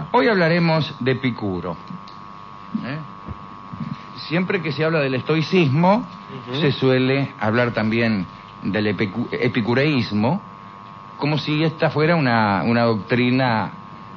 Hoy hablaremos de Epicuro. Siempre que se habla del estoicismo, se suele hablar también del epicureísmo, como si esta fuera una doctrina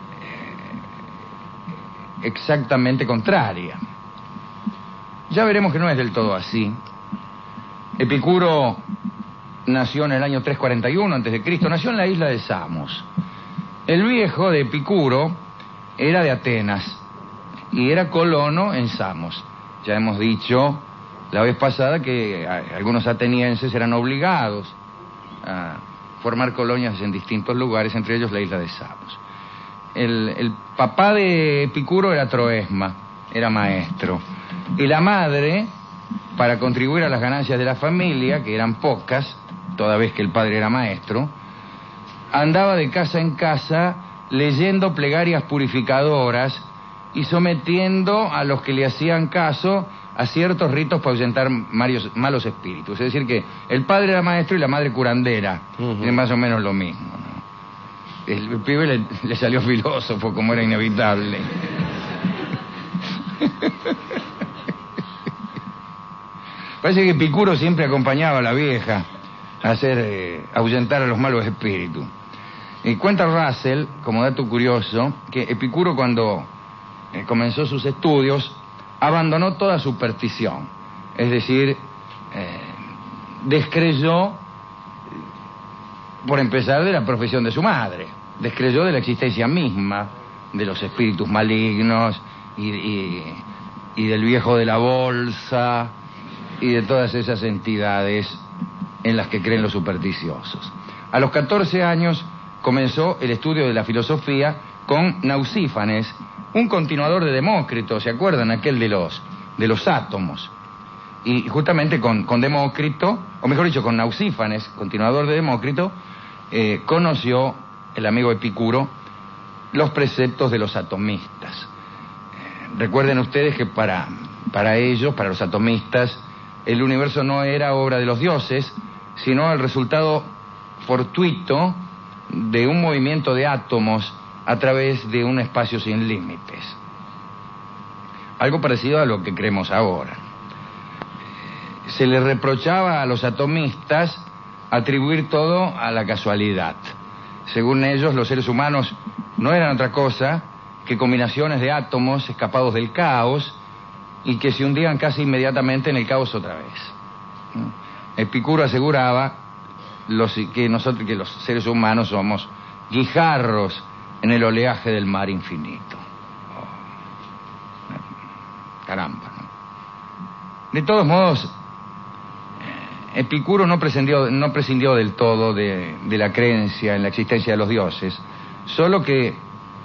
exactamente contraria. Ya veremos que no es del todo así. Epicuro nació en el año 341 a.C., nació en la isla de Samos. El viejo de Epicuro era de Atenas y era colono en Samos. Ya hemos dicho la vez pasada que algunos atenienses eran obligados a formar colonias en distintos lugares, entre ellos la isla de Samos. El papá de Epicuro era Troesma, era maestro. Y la madre, para contribuir a las ganancias de la familia, que eran pocas, toda vez que el padre era maestro, andaba de casa en casa leyendo plegarias purificadoras y sometiendo a los que le hacían caso a ciertos ritos para ahuyentar malos espíritus. Es decir, que el padre era maestro y la madre curandera. Es más o menos lo mismo, ¿no? El pibe le salió filósofo, como era inevitable. Parece que Epicuro siempre acompañaba a la vieja a ahuyentar a los malos espíritus. Y cuenta Russell, como dato curioso, que Epicuro, cuando comenzó sus estudios, abandonó toda superstición. Es decir, descreyó, por empezar, de la profesión de su madre. Descreyó de la existencia misma de los espíritus malignos y del viejo de la bolsa y de todas esas entidades en las que creen los supersticiosos. A los 14 años comenzó el estudio de la filosofía con Nausífanes, un continuador de Demócrito, ¿se acuerdan? Aquel de los átomos. Y justamente con Demócrito, o mejor dicho, con Nausífanes, continuador de Demócrito, conoció el amigo Epicuro los preceptos de los atomistas. Recuerden ustedes que para ellos, para los atomistas, el universo no era obra de los dioses, sino el resultado fortuito de un movimiento de átomos a través de un espacio sin límites. Algo parecido a lo que creemos ahora. Se le reprochaba a los atomistas atribuir todo a la casualidad. Según ellos, los seres humanos no eran otra cosa que combinaciones de átomos escapados del caos y que se hundían casi inmediatamente en el caos otra vez. Epicuro aseguraba que los seres humanos somos guijarros en el oleaje del mar infinito. Caramba, ¿no? De todos modos, Epicuro no prescindió del todo de la creencia en la existencia de los dioses, solo que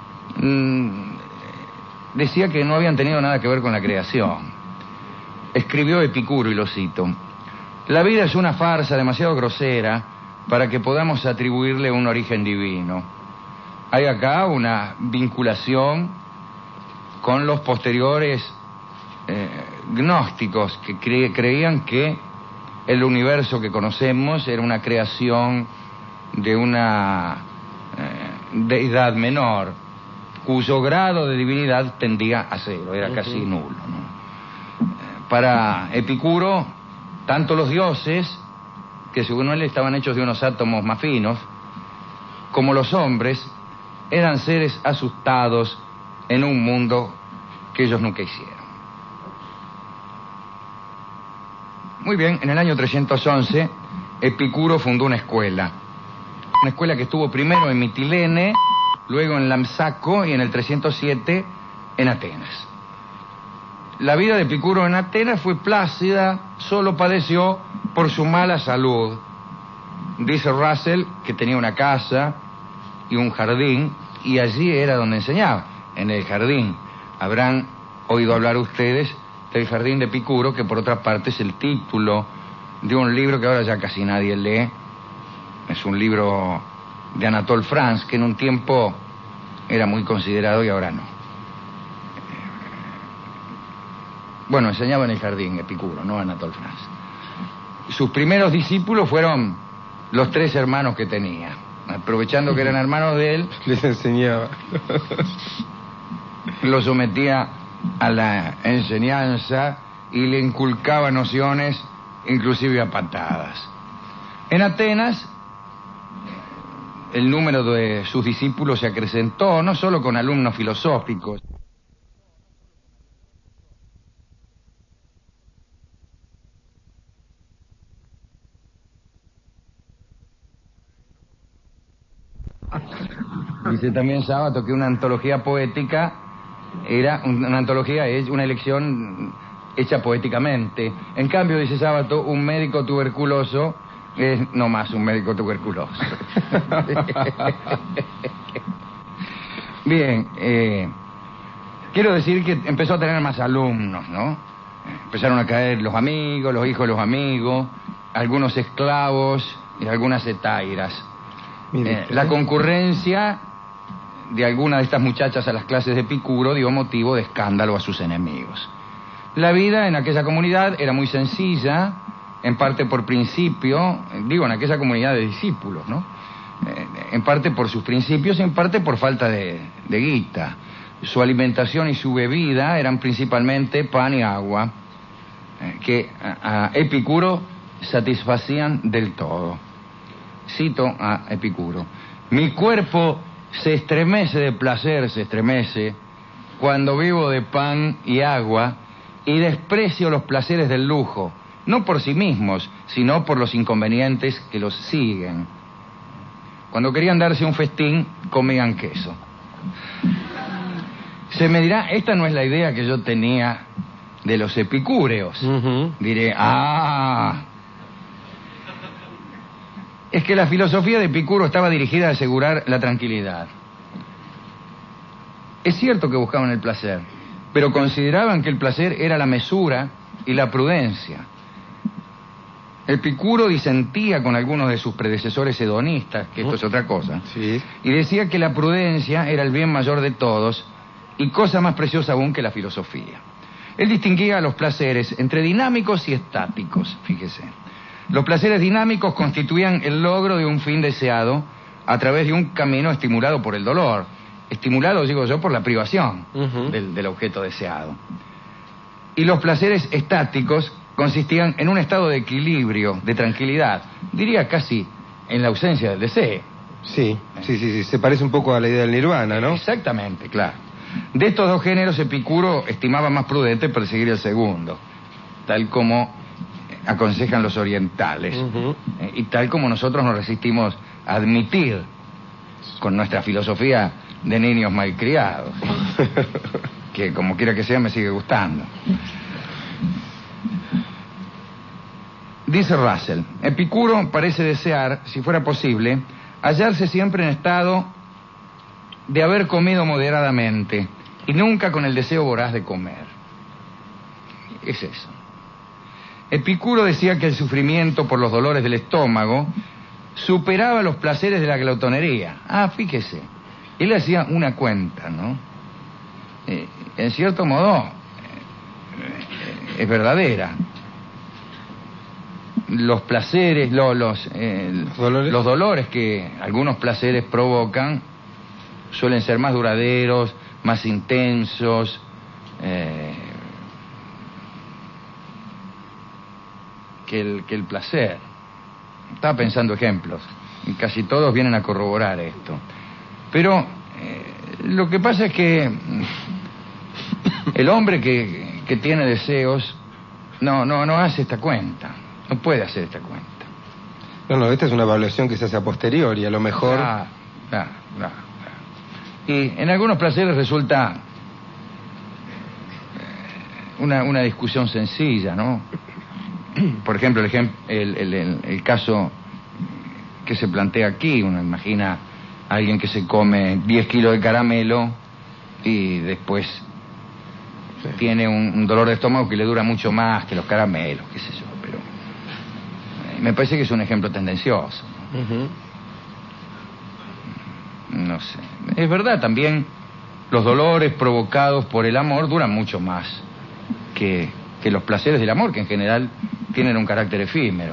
decía que no habían tenido nada que ver con la creación. Escribió Epicuro, y lo cito: la vida es una farsa demasiado grosera para que podamos atribuirle un origen divino. Hay acá una vinculación con los posteriores gnósticos que creían que el universo que conocemos era una creación de una deidad menor, cuyo grado de divinidad tendía a cero, era casi nulo, ¿no? Para Epicuro, tanto los dioses, que según él estaban hechos de unos átomos más finos, como los hombres, eran seres asustados en un mundo que ellos nunca hicieron. Muy bien, en el año 311, Epicuro fundó una escuela que estuvo primero en Mitilene, luego en Lampsaco y en el 307 en Atenas. La vida de Epicuro en Atenas fue plácida, solo padeció por su mala salud. Dice Russell que tenía una casa y un jardín, y allí era donde enseñaba, en el jardín. Habrán oído hablar ustedes del Jardín de Epicuro, que por otra parte es el título de un libro que ahora ya casi nadie lee. Es un libro de Anatole France, que en un tiempo era muy considerado y ahora no. Bueno, enseñaba en el jardín Epicuro, no Anatole France. Sus primeros discípulos fueron los 3 hermanos que tenía. Aprovechando que eran hermanos de él, les enseñaba. lo sometía a la enseñanza y le inculcaba nociones, inclusive a patadas. En Atenas, el número de sus discípulos se acrecentó, no solo con alumnos filosóficos. Dice también Sábato que una antología poética era una antología, es una elección hecha poéticamente. En cambio, dice Sábato, un médico tuberculoso es no más un médico tuberculoso. Bien, quiero decir que empezó a tener más alumnos, ¿no? Empezaron a caer los amigos, los hijos de los amigos, algunos esclavos y algunas etairas. La concurrencia de algunas de estas muchachas a las clases de Epicuro dio motivo de escándalo a sus enemigos. La vida en aquella comunidad era muy sencilla, en parte por principio, digo, en aquella comunidad de discípulos, ¿no? En parte por sus principios y en parte por falta de guita. Su alimentación y su bebida eran principalmente pan y agua, que a Epicuro satisfacían del todo. Cito a Epicuro: mi cuerpo se estremece de placer, se estremece, cuando vivo de pan y agua y desprecio los placeres del lujo, no por sí mismos, sino por los inconvenientes que los siguen. Cuando querían darse un festín, comían queso. Se me dirá, esta no es la idea que yo tenía de los epicúreos. Diré, es que la filosofía de Epicuro estaba dirigida a asegurar la tranquilidad. Es cierto que buscaban el placer, pero consideraban que el placer era la mesura y la prudencia. Epicuro disentía con algunos de sus predecesores hedonistas, que esto es otra cosa, sí, y decía que la prudencia era el bien mayor de todos y cosa más preciosa aún que la filosofía. Él distinguía a los placeres entre dinámicos y estáticos, fíjese. Los placeres dinámicos constituían el logro de un fin deseado a través de un camino estimulado por el dolor, estimulado, digo yo, por la privación del objeto deseado. Y los placeres estáticos consistían en un estado de equilibrio, de tranquilidad, diría casi en la ausencia del deseo. Sí, se parece un poco a la idea del nirvana, ¿no? Exactamente, claro. De estos dos géneros, Epicuro estimaba más prudente perseguir el segundo, tal como aconsejan los orientales, y tal como nosotros nos resistimos a admitir con nuestra filosofía de niños malcriados, que como quiera que sea me sigue gustando. Dice Russell, Epicuro parece desear, si fuera posible, hallarse siempre en estado de haber comido moderadamente y nunca con el deseo voraz de comer. Es eso. Epicuro decía que el sufrimiento por los dolores del estómago superaba los placeres de la glotonería. Fíjese, él hacía una cuenta, ¿no? En cierto modo, es verdadera. Los placeres, los dolores que algunos placeres provocan suelen ser más duraderos, más intensos, que el placer. Estaba pensando ejemplos, y casi todos vienen a corroborar esto. Pero lo que pasa es que el hombre que tiene deseos no hace esta cuenta, no puede hacer esta cuenta. No, esta es una evaluación que se hace a posteriori, a lo mejor. Y en algunos placeres resulta una discusión sencilla, ¿no? Por ejemplo, el caso que se plantea aquí, uno imagina a alguien que se come 10 kilos de caramelo y después tiene un dolor de estómago que le dura mucho más que los caramelos, qué sé yo, pero me parece que es un ejemplo tendencioso. No sé. Es verdad, también los dolores provocados por el amor duran mucho más que los placeres del amor, que en general tienen un carácter efímero.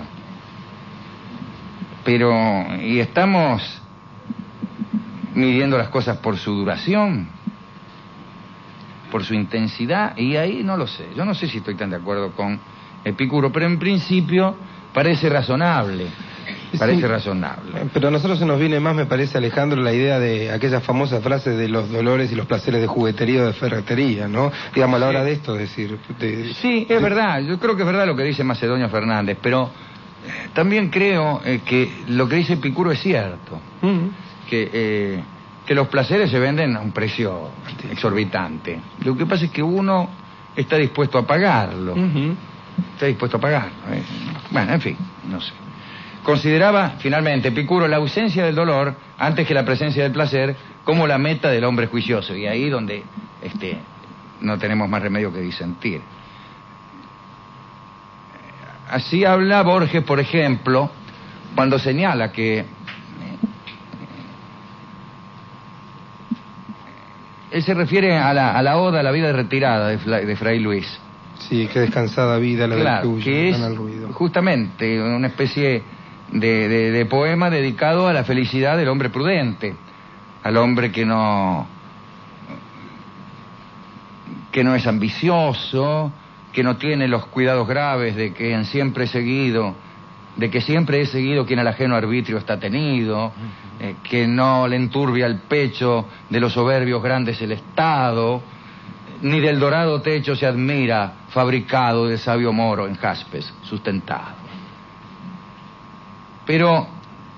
Pero, ¿y estamos midiendo las cosas por su duración? por su intensidad, y ahí no lo sé. Yo no sé si estoy tan de acuerdo con Epicuro, pero en principio parece razonable. Parece Sí, razonable. pero a nosotros se nos viene más, me parece, Alejandro, la idea de aquella famosa frase de los dolores y los placeres de juguetería o de ferretería, ¿no? Digamos, a la hora de esto, decir... Sí, es verdad. Yo creo que es verdad lo que dice Macedonio Fernández, pero también creo que lo que dice Epicuro es cierto. Que los placeres se venden a un precio exorbitante. Lo que pasa es que uno está dispuesto a pagarlo. Está dispuesto a pagarlo. Bueno, en fin, no sé. Consideraba, finalmente, Epicuro la ausencia del dolor antes que la presencia del placer como la meta del hombre juicioso. Y ahí donde no tenemos más remedio que disentir. Así habla Borges, por ejemplo, cuando señala que él se refiere a la oda, a la vida retirada de Fray Luis. Sí, qué descansada vida la del tuyo, que es al ruido. Justamente una especie de poema dedicado a la felicidad del hombre prudente, al hombre que no es ambicioso, que no tiene los cuidados graves de que siempre he seguido quien al ajeno arbitrio está tenido, que no le enturbia el pecho de los soberbios grandes el Estado, ni del dorado techo se admira, fabricado de sabio moro en jaspes sustentado. Pero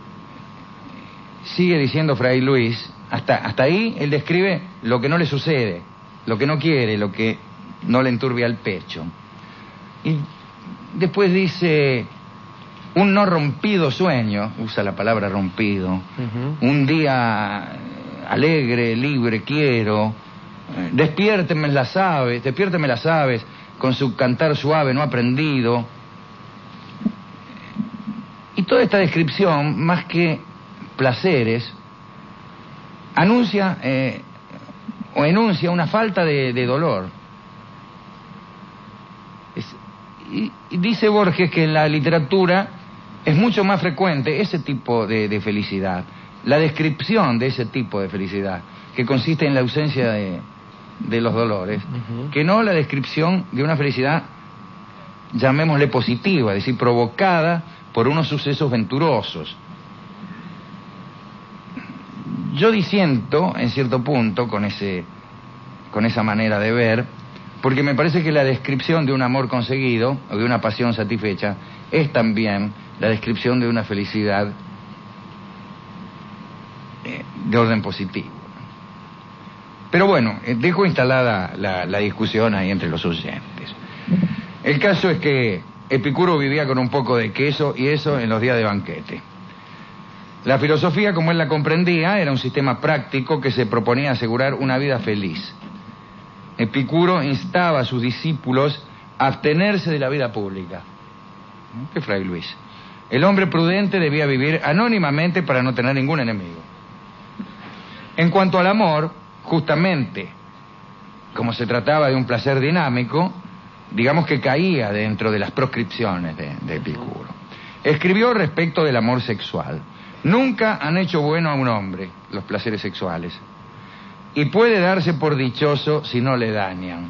sigue diciendo Fray Luis, hasta ahí él describe lo que no le sucede, lo que no quiere, lo que no le enturbia el pecho. Y después dice, un no rompido sueño, usa la palabra rompido, un día alegre, libre quiero, despiértenme las aves con su cantar suave no aprendido. Y toda esta descripción, más que placeres, anuncia o enuncia una falta de dolor. Y dice Borges que en la literatura es mucho más frecuente ese tipo de felicidad, la descripción de ese tipo de felicidad, que consiste en la ausencia de los dolores, que no la descripción de una felicidad, llamémosle positiva, es decir, provocada por unos sucesos venturosos. Yo disiento, en cierto punto, con esa manera de ver, porque me parece que la descripción de un amor conseguido, o de una pasión satisfecha, es también la descripción de una felicidad de orden positivo. Pero bueno, dejo instalada la discusión ahí entre los oyentes. El caso es que Epicuro vivía con un poco de queso y eso en los días de banquete. La filosofía, como él la comprendía, era un sistema práctico que se proponía asegurar una vida feliz. Epicuro instaba a sus discípulos a abstenerse de la vida pública. ¿Qué Fray Luis? El hombre prudente debía vivir anónimamente para no tener ningún enemigo. En cuanto al amor, justamente, como se trataba de un placer dinámico, digamos que caía dentro de las proscripciones de Epicuro. Escribió respecto del amor sexual. Nunca han hecho bueno a un hombre los placeres sexuales. Y puede darse por dichoso si no le dañan.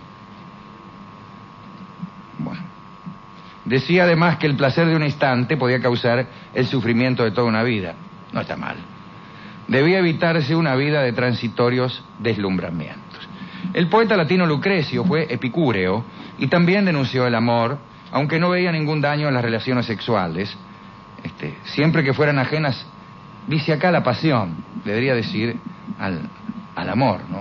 Bueno. Decía además que el placer de un instante podía causar el sufrimiento de toda una vida. No está mal. Debía evitarse una vida de transitorios deslumbramientos. El poeta latino Lucrecio fue epicúreo y también denunció el amor, aunque no veía ningún daño en las relaciones sexuales, siempre que fueran ajenas, dice acá, la pasión, debería decir al amor, ¿no?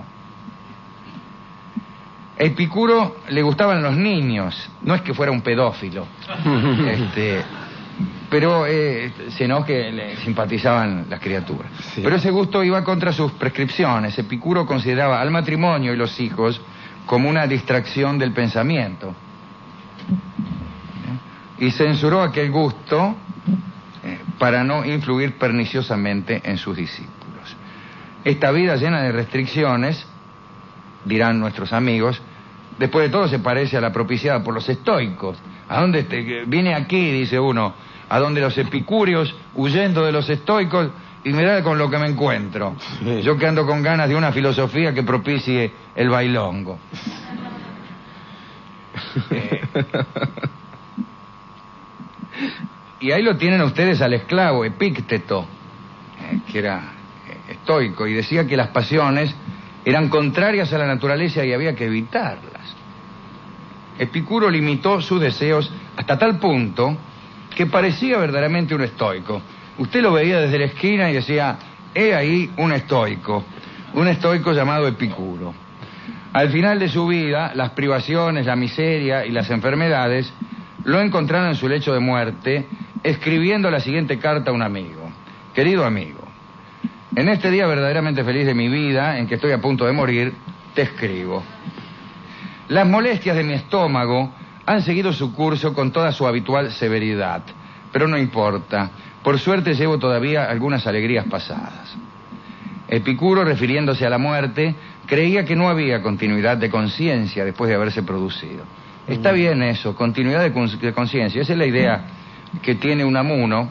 A Epicuro le gustaban los niños, no es que fuera un pedófilo, pero sino que le simpatizaban las criaturas. Sí. Pero ese gusto iba contra sus prescripciones. Epicuro consideraba al matrimonio y los hijos como una distracción del pensamiento. Y censuró aquel gusto para no influir perniciosamente en sus discípulos. Esta vida llena de restricciones, dirán nuestros amigos, después de todo se parece a la propiciada por los estoicos. ¿A dónde viene aquí, dice uno, a donde los epicúreos, huyendo de los estoicos, y mirá con lo que me encuentro? Sí. Yo que ando con ganas de una filosofía que propicie el bailongo. Y ahí lo tienen ustedes al esclavo Epícteto, que era estoico, y decía que las pasiones eran contrarias a la naturaleza y había que evitarlas. Epicuro limitó sus deseos hasta tal punto que parecía verdaderamente un estoico. Usted lo veía desde la esquina y decía, he ahí un estoico llamado Epicuro. Al final de su vida, las privaciones, la miseria y las enfermedades lo encontraron en su lecho de muerte, escribiendo la siguiente carta a un amigo. Querido amigo, en este día verdaderamente feliz de mi vida, en que estoy a punto de morir, te escribo. Las molestias de mi estómago han seguido su curso con toda su habitual severidad, pero no importa. Por suerte llevo todavía algunas alegrías pasadas. Epicuro, refiriéndose a la muerte, creía que no había continuidad de conciencia después de haberse producido. Está bien eso, continuidad de conciencia. Esa es la idea que tiene Unamuno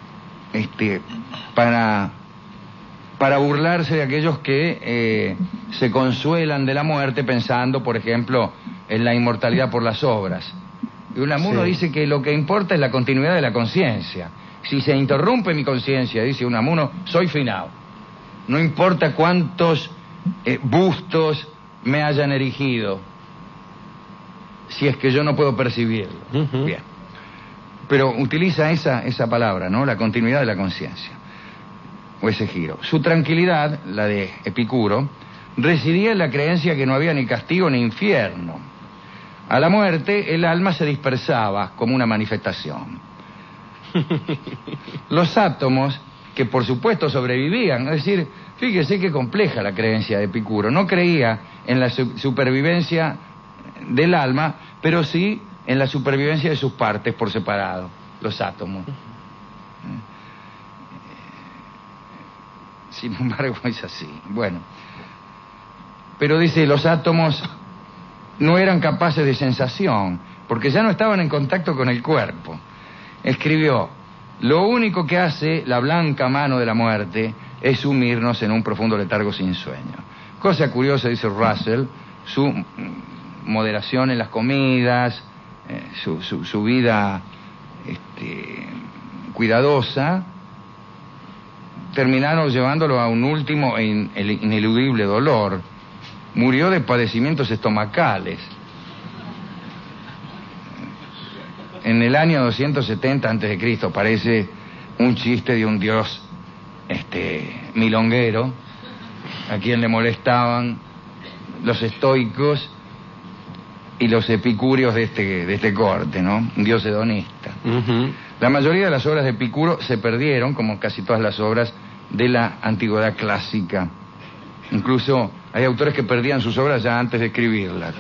para burlarse de aquellos que se consuelan de la muerte pensando, por ejemplo, en la inmortalidad por las obras. Y Unamuno dice que lo que importa es la continuidad de la conciencia. Si se interrumpe mi conciencia, dice Unamuno, soy finado. No importa cuántos bustos me hayan erigido, si es que yo no puedo percibirlo. Bien. Pero utiliza esa palabra, ¿no? La continuidad de la conciencia, o ese giro. Su tranquilidad, la de Epicuro, residía en la creencia que no había ni castigo ni infierno. A la muerte, el alma se dispersaba como una manifestación. Los átomos, que por supuesto sobrevivían, es decir, fíjese qué compleja la creencia de Epicuro. No creía en la supervivencia del alma, pero sí en la supervivencia de sus partes por separado, los átomos. Sin embargo, es así. Bueno, pero dice, los átomos no eran capaces de sensación, porque ya no estaban en contacto con el cuerpo. Escribió, lo único que hace la blanca mano de la muerte es sumirnos en un profundo letargo sin sueño. Cosa curiosa, dice Russell, su moderación en las comidas, su vida cuidadosa, terminaron llevándolo a un último e ineludible dolor. Murió de padecimientos estomacales. En el año 270 a.C., parece un chiste de un dios milonguero, a quien le molestaban los estoicos y los epicúreos de este corte, ¿no? Un dios hedonista. La mayoría de las obras de Epicuro se perdieron, como casi todas las obras de la antigüedad clásica. Incluso hay autores que perdían sus obras ya antes de escribirlas.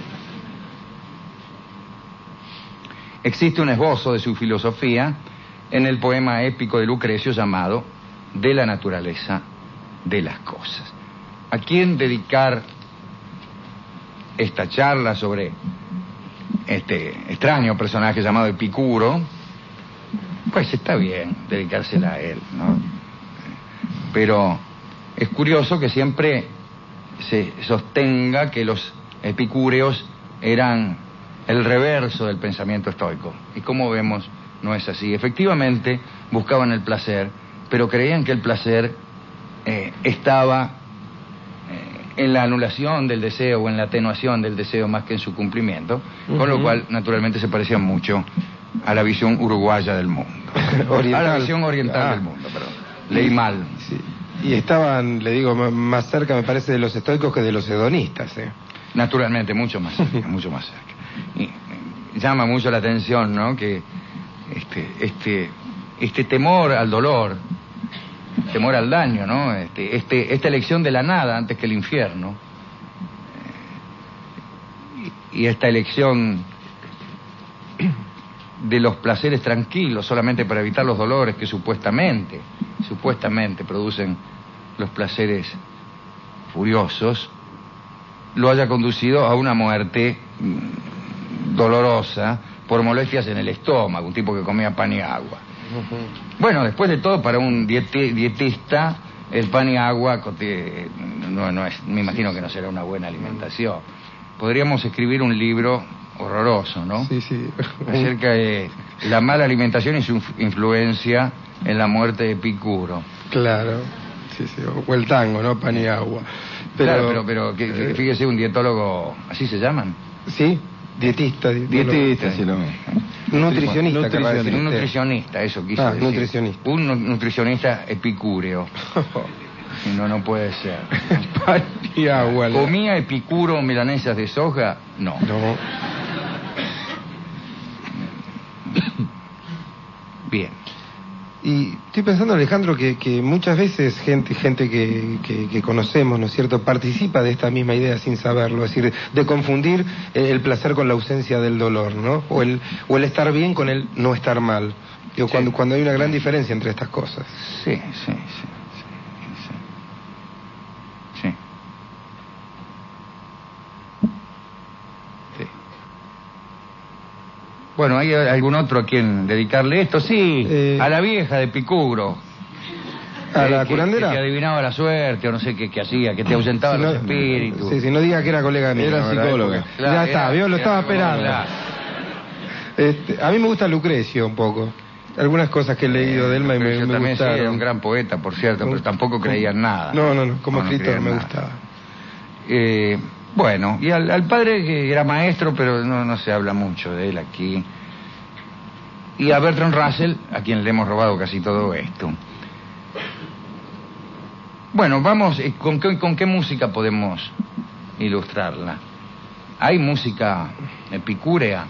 Existe un esbozo de su filosofía en el poema épico de Lucrecio llamado De la naturaleza de las cosas. ¿A quién dedicar esta charla sobre este extraño personaje llamado Epicuro? Pues está bien dedicársela a él, ¿no? Pero es curioso que siempre se sostenga que los epicúreos eran el reverso del pensamiento estoico. Y como vemos, no es así. Efectivamente, buscaban el placer, pero creían que el placer estaba en la anulación del deseo o en la atenuación del deseo más que en su cumplimiento, con lo cual, naturalmente, se parecían mucho a la visión uruguaya del mundo. A la visión oriental del mundo, perdón. Leí mal. Sí. Y estaban, le digo, más cerca, me parece, de los estoicos que de los hedonistas, ¿eh? Naturalmente, mucho más cerca, mucho más cerca. Y llama mucho la atención, ¿no? Que este temor al dolor, temor al daño, ¿no? Esta elección de la nada antes que el infierno, y esta elección de los placeres tranquilos solamente para evitar los dolores que supuestamente producen los placeres furiosos, lo haya conducido a una muerte dolorosa por molestias en el estómago, un tipo que comía pan y agua. Bueno, después de todo, para un dietista, el pan y agua no es, me imagino que no será una buena alimentación. Podríamos escribir un libro horroroso, ¿no? Sí, sí. Acerca de la mala alimentación y su influencia en la muerte de Epicuro. Claro, sí, sí. O el tango, ¿no? Pan y agua. Pero, Claro, pero fíjese, un dietólogo, ¿así se llaman? Sí, dietista. Dietista, sí, lo Nutricionista, querrá decir Un usted. nutricionista, eso quise decir. Nutricionista. Un nutricionista epicúreo. No puede ser. Pan y agua. ¿Comía Epicuro milanesas de soja? No. No. Bien. Y estoy pensando, Alejandro, que muchas veces gente que conocemos, ¿no es cierto?, participa de esta misma idea sin saberlo, es decir, de confundir el placer con la ausencia del dolor, ¿no? O el estar bien con el no estar mal. Digo, Sí. cuando hay una gran diferencia entre estas cosas. Sí. Bueno, ¿hay algún otro a quien dedicarle esto? Sí, a la vieja de Epicuro. ¿A la curandera? Que te adivinaba la suerte, o no sé qué hacía, que te ahusentaba Si los no- espíritus. Sí, si no diga que era colega mío. Era ¿verdad? psicóloga. Claro, Ya está, ¿vio? Lo estaba esperando. claro. A mí me gusta Lucrecio un poco. Algunas cosas que he leído de él me Yo también sí, gustaron. era un gran poeta, por cierto, pero tampoco creía en nada. No, como No escritor creía en me nada. gustaba. Bueno, y al padre que era maestro, pero no se habla mucho de él aquí. Y a Bertrand Russell, a quien le hemos robado casi todo esto. Bueno, vamos, ¿con qué música podemos ilustrarla? ¿Hay música epicúrea?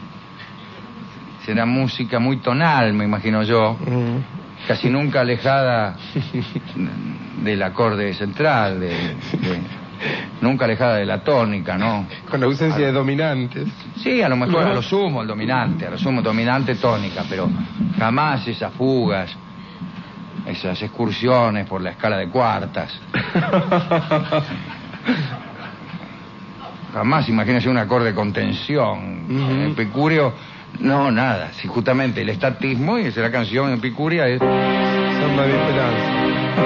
Será música muy tonal, me imagino yo, casi nunca alejada del acorde central, nunca alejada de la tónica, ¿no? Con ausencia de dominantes. Sí, a lo mejor a lo sumo el dominante tónica, pero jamás esas fugas, esas excursiones por la escala de cuartas. Jamás, imagínese un acorde con tensión. Epicúreo, no, nada. Si justamente el estatismo, y la canción epicúrea es... Samba de esperanza.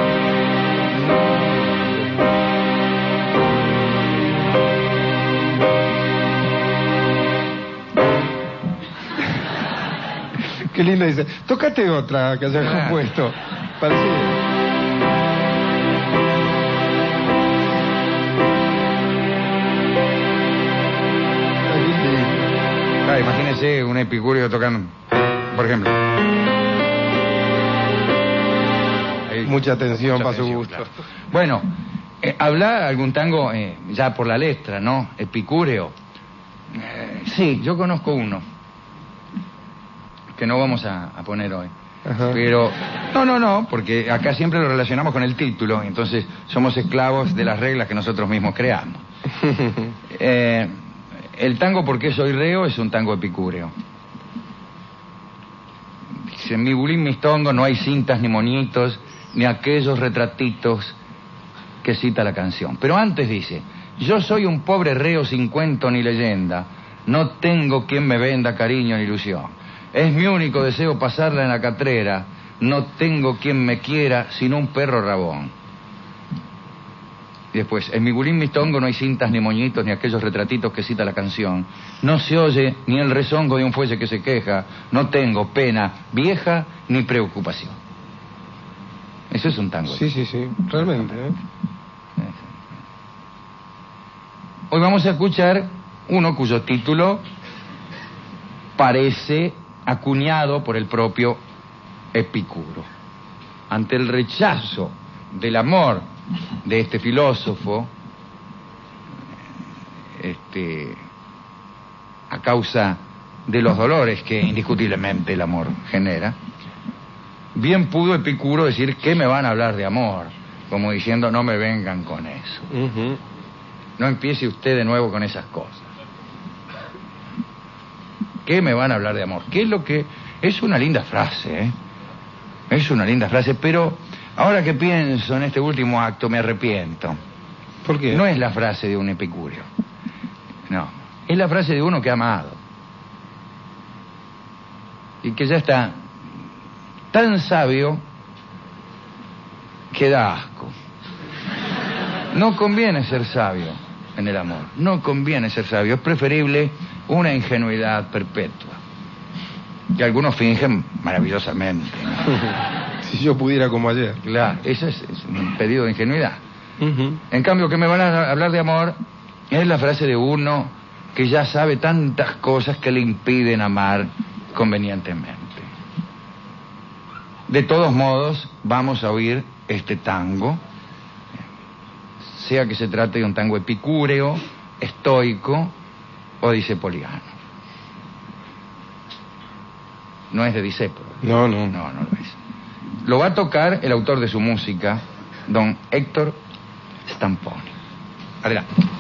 Qué lindo dice. Tócate otra que hayas compuesto. Parecida. Claro, imagínese un epicúreo tocando, por ejemplo. Ahí, Mucha atención para su atención, gusto. claro. Bueno, habla algún tango ya por la letra, ¿no? Epicúreo. Sí, yo conozco uno que no vamos a poner hoy. Ajá. Pero, no, porque acá siempre lo relacionamos con el título, entonces somos esclavos de las reglas que nosotros mismos creamos. El tango ¿Por qué soy reo? Es un tango epicúreo. Dice, en mi bulín mistongo no hay cintas ni moñitos, ni aquellos retratitos que cita la canción. Pero antes dice, yo soy un pobre reo sin cuento ni leyenda, no tengo quien me venda cariño ni ilusión. Es mi único deseo pasarla en la catrera, no tengo quien me quiera sino un perro rabón. Y después, en mi bulín mistongo no hay cintas ni moñitos ni aquellos retratitos que cita la canción. No se oye ni el rezongo de un fuelle que se queja, no tengo pena vieja ni preocupación. Eso es un tango. Sí, realmente. Hoy vamos a escuchar uno cuyo título parece acuñado por el propio Epicuro. Ante el rechazo del amor de este filósofo, a causa de los dolores que indiscutiblemente el amor genera, bien pudo Epicuro decir, ¿qué me van a hablar de amor? Como diciendo, no me vengan con eso. No empiece usted de nuevo con esas cosas. ¿Qué me van a hablar de amor? ¿Qué es lo que...? Es una linda frase, ¿eh? Es una linda frase, pero ahora que pienso en este último acto me arrepiento. ¿Por qué? No es la frase de un epicúreo. No. Es la frase de uno que ha amado. Y que ya está tan sabio que da asco. No conviene ser sabio en el amor. No conviene ser sabio. Es preferible una ingenuidad perpetua, que algunos fingen maravillosamente, ¿no? Si yo pudiera como ayer. Claro, eso es un pedido de ingenuidad. En cambio, que me van a hablar de amor es la frase de uno que ya sabe tantas cosas que le impiden amar convenientemente. De todos modos, vamos a oír este tango, sea que se trate de un tango epicúreo, estoico o discepoliano. No es de Discépolo. No. No lo es. Lo va a tocar el autor de su música, don Héctor Stamponi. Adelante.